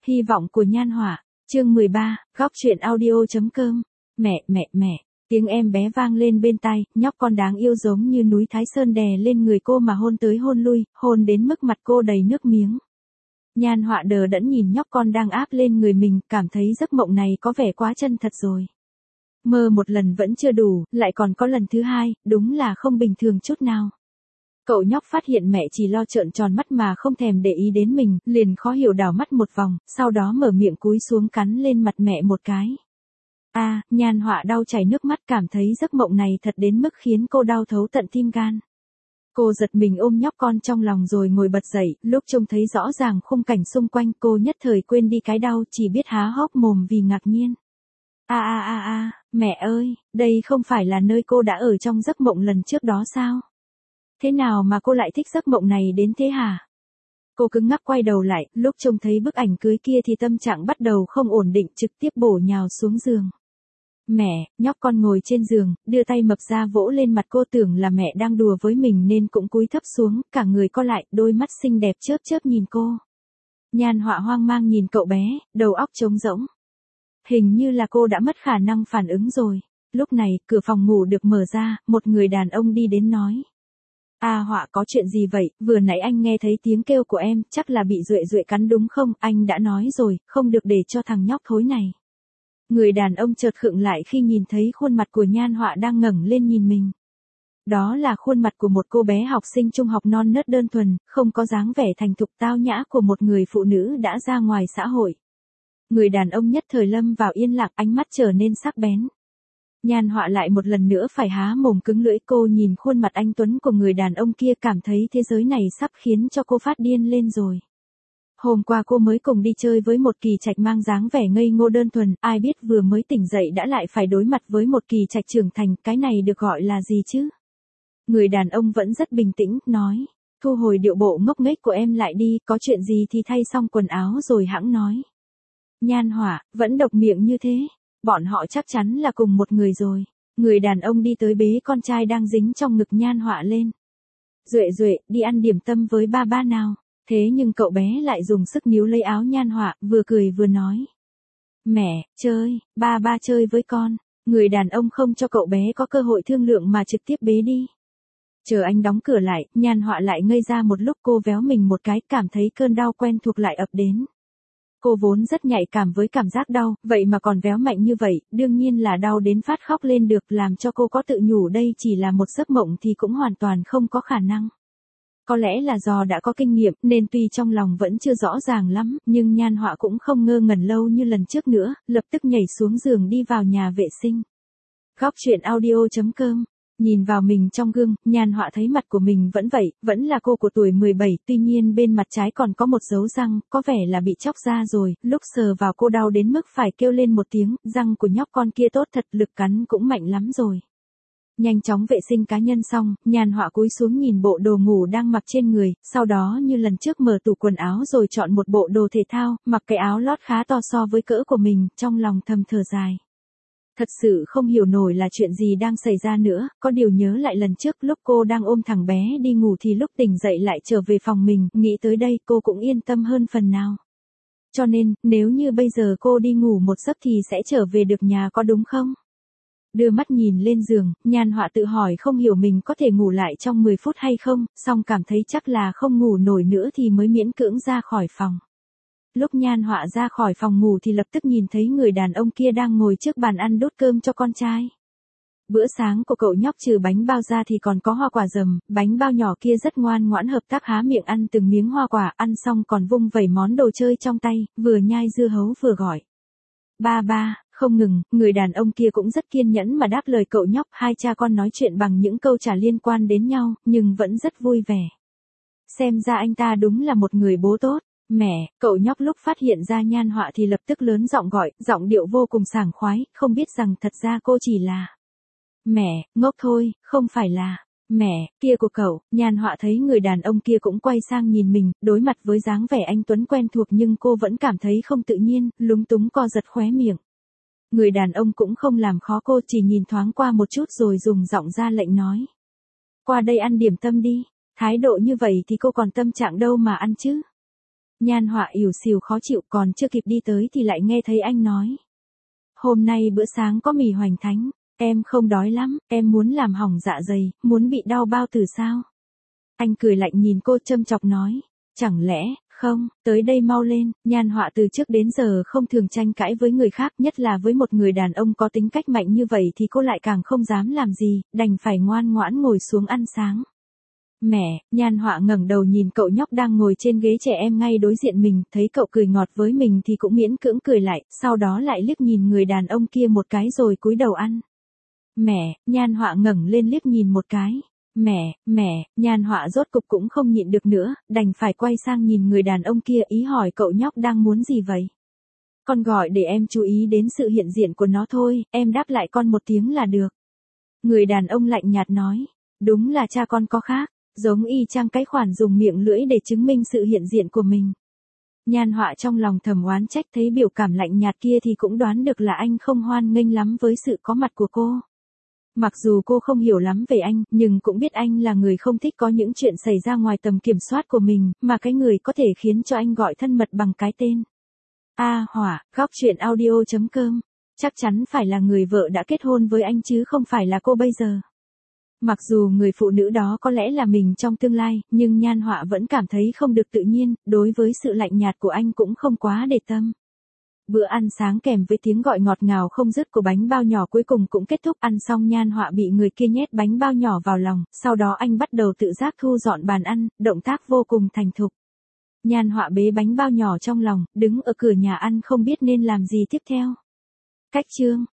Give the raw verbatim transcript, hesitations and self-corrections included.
Hy vọng của Nhan Họa, chương mười ba, góc truyện audio.com. Mẹ, mẹ, mẹ, tiếng em bé vang lên bên tai, nhóc con đáng yêu giống như núi Thái Sơn đè lên người cô mà hôn tới hôn lui, hôn đến mức mặt cô đầy nước miếng. Nhan Họa đờ đẫn nhìn nhóc con đang áp lên người mình, cảm thấy giấc mộng này có vẻ quá chân thật rồi. Mơ một lần vẫn chưa đủ, lại còn có lần thứ hai, đúng là không bình thường chút nào. Cậu nhóc phát hiện mẹ chỉ lo trợn tròn mắt mà không thèm để ý đến mình, liền khó hiểu đảo mắt một vòng, sau đó mở miệng cúi xuống cắn lên mặt mẹ một cái. A, à, Nhan Họa đau chảy nước mắt, cảm thấy giấc mộng này thật đến mức khiến cô đau thấu tận tim gan. Cô giật mình ôm nhóc con trong lòng rồi ngồi bật dậy, lúc trông thấy rõ ràng khung cảnh xung quanh cô nhất thời quên đi cái đau, chỉ biết há hốc mồm vì ngạc nhiên. A a a a, mẹ ơi, đây không phải là nơi cô đã ở trong giấc mộng lần trước đó sao? Thế nào mà cô lại thích giấc mộng này đến thế hả? Cô cứng ngắc quay đầu lại, lúc trông thấy bức ảnh cưới kia thì tâm trạng bắt đầu không ổn định, trực tiếp bổ nhào xuống giường. Mẹ, nhóc con ngồi trên giường, đưa tay mập ra vỗ lên mặt cô, tưởng là mẹ đang đùa với mình nên cũng cúi thấp xuống, cả người co lại, đôi mắt xinh đẹp chớp chớp nhìn cô. Nhan Họa hoang mang nhìn cậu bé, đầu óc trống rỗng. Hình như là cô đã mất khả năng phản ứng rồi. Lúc này, cửa phòng ngủ được mở ra, một người đàn ông đi đến nói. À Họa, có chuyện gì vậy, vừa nãy anh nghe thấy tiếng kêu của em, chắc là bị Duệ Duệ cắn đúng không, anh đã nói rồi, không được để cho thằng nhóc thối này. Người đàn ông chợt khựng lại khi nhìn thấy khuôn mặt của Nhan Họa đang ngẩng lên nhìn mình. Đó là khuôn mặt của một cô bé học sinh trung học non nớt đơn thuần, không có dáng vẻ thành thục tao nhã của một người phụ nữ đã ra ngoài xã hội. Người đàn ông nhất thời lâm vào yên lặng, ánh mắt trở nên sắc bén. Nhan Họa lại một lần nữa phải há mồm cứng lưỡi, cô nhìn khuôn mặt anh tuấn của người đàn ông kia cảm thấy thế giới này sắp khiến cho cô phát điên lên rồi. Hôm qua cô mới cùng đi chơi với một Kỳ Trạch mang dáng vẻ ngây ngô đơn thuần, ai biết vừa mới tỉnh dậy đã lại phải đối mặt với một Kỳ Trạch trưởng thành, cái này được gọi là gì chứ? Người đàn ông vẫn rất bình tĩnh, nói, thu hồi điệu bộ ngốc nghếch của em lại đi, có chuyện gì thì thay xong quần áo rồi hẵng nói. Nhan Họa, vẫn độc miệng như thế, bọn họ chắc chắn là cùng một người rồi. Người đàn ông đi tới bế con trai đang dính trong ngực Nhan Họa lên. Duệ Duệ, đi ăn điểm tâm với ba ba nào. Thế nhưng cậu bé lại dùng sức níu lấy áo Nhan Họa, vừa cười vừa nói. Mẹ, chơi, ba ba chơi với con. Người đàn ông không cho cậu bé có cơ hội thương lượng mà trực tiếp bế đi. Chờ anh đóng cửa lại, Nhan Họa lại ngây ra một lúc, cô véo mình một cái, cảm thấy cơn đau quen thuộc lại ập đến. Cô vốn rất nhạy cảm với cảm giác đau, vậy mà còn véo mạnh như vậy, đương nhiên là đau đến phát khóc lên được, làm cho cô có tự nhủ đây chỉ là một giấc mộng thì cũng hoàn toàn không có khả năng. Có lẽ là do đã có kinh nghiệm, nên tuy trong lòng vẫn chưa rõ ràng lắm, nhưng Nhan Họa cũng không ngơ ngẩn lâu như lần trước nữa, lập tức nhảy xuống giường đi vào nhà vệ sinh. Góc truyện audio.com. Nhìn vào mình trong gương, Nhan Họa thấy mặt của mình vẫn vậy, vẫn là cô của tuổi mười bảy, tuy nhiên bên mặt trái còn có một dấu răng, có vẻ là bị chóc ra rồi, lúc sờ vào cô đau đến mức phải kêu lên một tiếng, răng của nhóc con kia tốt thật, lực cắn cũng mạnh lắm rồi. Nhanh chóng vệ sinh cá nhân xong, Nhan Họa cúi xuống nhìn bộ đồ ngủ đang mặc trên người, sau đó như lần trước mở tủ quần áo rồi chọn một bộ đồ thể thao, mặc cái áo lót khá to so với cỡ của mình, trong lòng thầm thở dài. Thật sự không hiểu nổi là chuyện gì đang xảy ra nữa, có điều nhớ lại lần trước lúc cô đang ôm thằng bé đi ngủ thì lúc tỉnh dậy lại trở về phòng mình, nghĩ tới đây cô cũng yên tâm hơn phần nào. Cho nên, nếu như bây giờ cô đi ngủ một giấc thì sẽ trở về được nhà có đúng không? Đưa mắt nhìn lên giường, Nhan Họa tự hỏi không hiểu mình có thể ngủ lại trong mười phút hay không, song cảm thấy chắc là không ngủ nổi nữa thì mới miễn cưỡng ra khỏi phòng. Lúc Nhan Họa ra khỏi phòng ngủ thì lập tức nhìn thấy người đàn ông kia đang ngồi trước bàn ăn đút cơm cho con trai. Bữa sáng của cậu nhóc trừ bánh bao ra thì còn có hoa quả dầm, bánh bao nhỏ kia rất ngoan ngoãn hợp tác há miệng ăn từng miếng hoa quả, ăn xong còn vung vẩy món đồ chơi trong tay, vừa nhai dưa hấu vừa gọi. Ba ba, không ngừng, người đàn ông kia cũng rất kiên nhẫn mà đáp lời cậu nhóc, hai cha con nói chuyện bằng những câu trả liên quan đến nhau, nhưng vẫn rất vui vẻ. Xem ra anh ta đúng là một người bố tốt. Mẹ, cậu nhóc lúc phát hiện ra Nhan Họa thì lập tức lớn giọng gọi, giọng điệu vô cùng sảng khoái, không biết rằng thật ra cô chỉ là mẹ, ngốc thôi, không phải là mẹ kia của cậu. Nhan Họa thấy người đàn ông kia cũng quay sang nhìn mình, đối mặt với dáng vẻ anh tuấn quen thuộc nhưng cô vẫn cảm thấy không tự nhiên, lúng túng co giật khóe miệng. Người đàn ông cũng không làm khó cô, chỉ nhìn thoáng qua một chút rồi dùng giọng ra lệnh nói. Qua đây ăn điểm tâm đi, thái độ như vậy thì cô còn tâm trạng đâu mà ăn chứ. Nhan Họa ỉu xìu khó chịu, còn chưa kịp đi tới thì lại nghe thấy anh nói. Hôm nay bữa sáng có mì hoành thánh, em không đói lắm, em muốn làm hỏng dạ dày, muốn bị đau bao tử sao? Anh cười lạnh nhìn cô châm chọc nói, chẳng lẽ, không, tới đây mau lên. Nhan Họa từ trước đến giờ không thường tranh cãi với người khác, nhất là với một người đàn ông có tính cách mạnh như vậy thì cô lại càng không dám làm gì, đành phải ngoan ngoãn ngồi xuống ăn sáng. Mẹ, Nhan Họa ngẩng đầu nhìn cậu nhóc đang ngồi trên ghế trẻ em ngay đối diện mình, thấy cậu cười ngọt với mình thì cũng miễn cưỡng cười lại, sau đó lại liếc nhìn người đàn ông kia một cái rồi cúi đầu ăn. Mẹ, Nhan Họa ngẩng lên liếc nhìn một cái. Mẹ, mẹ, Nhan Họa rốt cục cũng không nhịn được nữa, đành phải quay sang nhìn người đàn ông kia, ý hỏi cậu nhóc đang muốn gì vậy. Con gọi để em chú ý đến sự hiện diện của nó thôi, em đáp lại con một tiếng là được. Người đàn ông lạnh nhạt nói, đúng là cha con có khác, giống y chang cái khoản dùng miệng lưỡi để chứng minh sự hiện diện của mình. Nhan Họa trong lòng thầm oán trách, thấy biểu cảm lạnh nhạt kia thì cũng đoán được là anh không hoan nghênh lắm với sự có mặt của cô. Mặc dù cô không hiểu lắm về anh, nhưng cũng biết anh là người không thích có những chuyện xảy ra ngoài tầm kiểm soát của mình, mà cái người có thể khiến cho anh gọi thân mật bằng cái tên. A Hỏa, góc truyện audio chấm com. Chắc chắn phải là người vợ đã kết hôn với anh chứ không phải là cô bây giờ. Mặc dù người phụ nữ đó có lẽ là mình trong tương lai, nhưng Nhan Họa vẫn cảm thấy không được tự nhiên, đối với sự lạnh nhạt của anh cũng không quá để tâm. Bữa ăn sáng kèm với tiếng gọi ngọt ngào không dứt của bánh bao nhỏ cuối cùng cũng kết thúc. Ăn xong Nhan Họa bị người kia nhét bánh bao nhỏ vào lòng, sau đó anh bắt đầu tự giác thu dọn bàn ăn, động tác vô cùng thành thục. Nhan Họa bế bánh bao nhỏ trong lòng, đứng ở cửa nhà ăn không biết nên làm gì tiếp theo. Cách chương